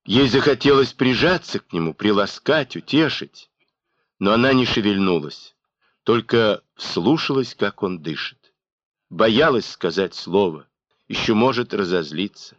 Ей захотелось прижаться к нему, приласкать, утешить, но она не шевельнулась, только вслушалась, как он дышит. Боялась сказать слово, еще может разозлиться.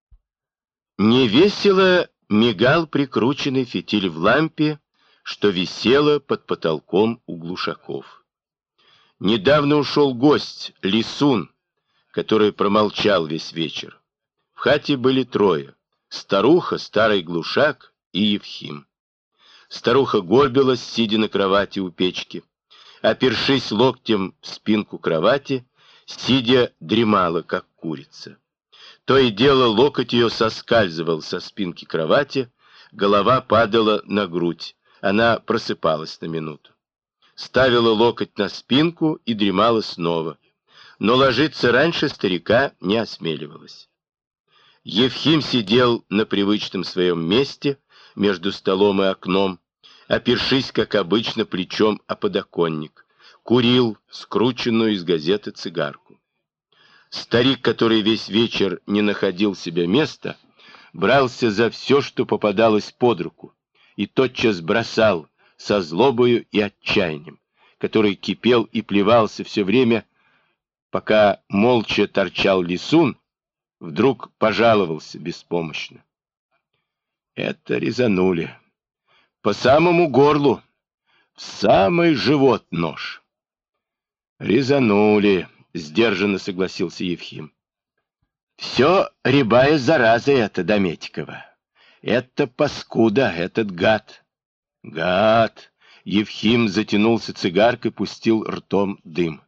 Невесело мигал прикрученный фитиль в лампе, что висело под потолком у глушаков. Недавно ушел гость, Лисун, который промолчал весь вечер. В хате были трое: старуха, старый глушак и Евхим. Старуха горбилась, сидя на кровати у печки. Опершись локтем в спинку кровати, сидя дремала, как курица. То и дело локоть ее соскальзывал со спинки кровати, голова падала на грудь, она просыпалась на минуту. Ставила локоть на спинку и дремала снова, но ложиться раньше старика не осмеливалась. Евхим сидел на привычном своем месте между столом и окном, опершись, как обычно, плечом о подоконник, курил скрученную из газеты цигарку. Старик, который весь вечер не находил себе места, брался за все, что попадалось под руку, и тотчас бросал со злобою и отчаянием, который кипел и плевался все время, пока молча торчал Лисун, вдруг пожаловался беспомощно. Это резанули. По самому горлу, в самый живот нож. Резанули, сдержанно согласился Евхим. Все рябая зараза эта, Дометикова. Это паскуда, этот гад. Гад! Евхим затянулся цигаркой, пустил ртом дым.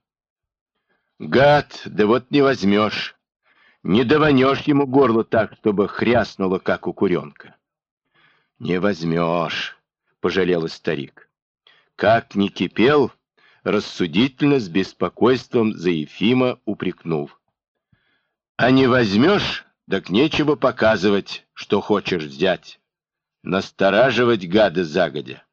Гад, да вот не возьмешь. Не даванешь ему горло так, чтобы хряснуло, как у куренка. Не возьмешь, пожалел старик. Как ни кипел, рассудительно, с беспокойством за Ефима упрекнул. А не возьмешь, так нечего показывать, что хочешь взять. Настораживать гада загодя.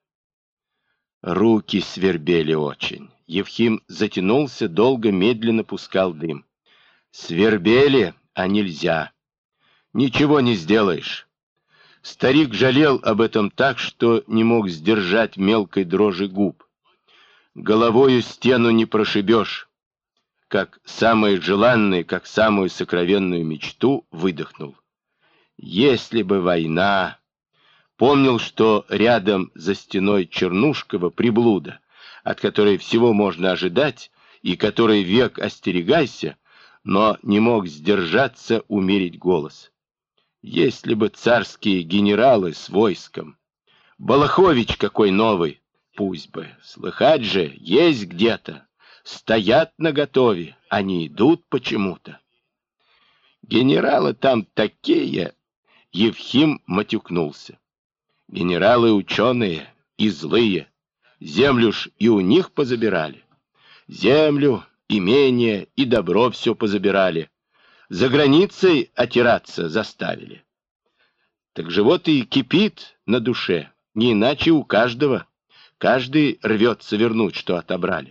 Руки свербели очень. Евхим затянулся, долго, медленно пускал дым. Свербели, а нельзя. Ничего не сделаешь. Старик жалел об этом так, что не мог сдержать мелкой дрожи губ. Головою стену не прошибешь. Как самое желанное, как самую сокровенную мечту выдохнул. Если бы война... Помнил, что рядом за стеной Чернушкова приблуда, от которой всего можно ожидать, и которой век остерегайся, но не мог сдержаться, умерить голос. Если бы царские генералы с войском, Балахович какой новый, пусть бы, слыхать же, есть где-то, стоят наготове, они идут почему-то. Генералы там такие, Евхим матюкнулся. Генералы ученые и злые, землю ж и у них позабирали. Землю, имение и добро все позабирали. За границей отираться заставили. Так же вот и кипит на душе, не иначе у каждого. Каждый рвется вернуть, что отобрали.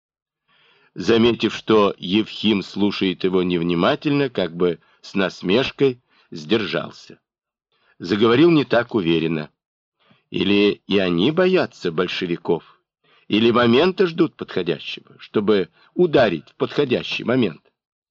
Заметив, что Евхим слушает его невнимательно, как бы с насмешкой, сдержался. Заговорил не так уверенно. Или и они боятся большевиков, или момента ждут подходящего, чтобы ударить в подходящий момент.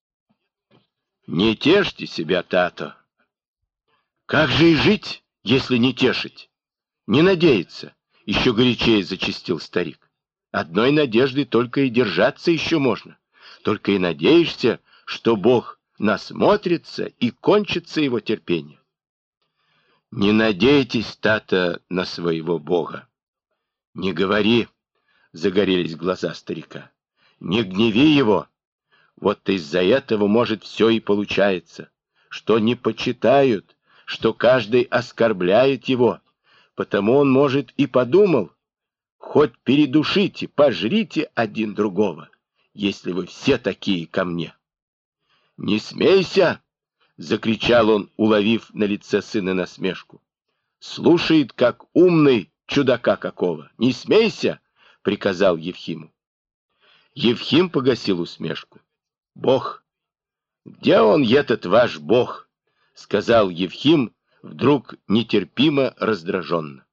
Не тешьте себя, Тато. Как же и жить, если не тешить? Не надеяться, еще горячее зачастил старик. Одной надежды только и держаться еще можно. Только и надеешься, что Бог насмотрится и кончится его терпение. Не надейтесь, Тато, на своего Бога. Не говори, загорелись глаза старика. Не гневи его. Вот из-за этого, может, все и получается, что не почитают, что каждый оскорбляет его, потому он, может, и подумал, хоть передушите, пожрите один другого, если вы все такие ко мне. Не смейся! — закричал он, уловив на лице сына насмешку. «Слушает, как умный, чудака какого! Не смейся!» — приказал Евхиму. Евхим погасил усмешку. «Бог! Где он, этот ваш Бог?» — сказал Евхим, вдруг нетерпимо раздраженно.